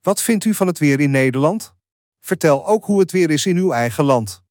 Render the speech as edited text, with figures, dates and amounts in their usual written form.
Wat vindt u van het weer in Nederland? Vertel ook hoe het weer is in uw eigen land.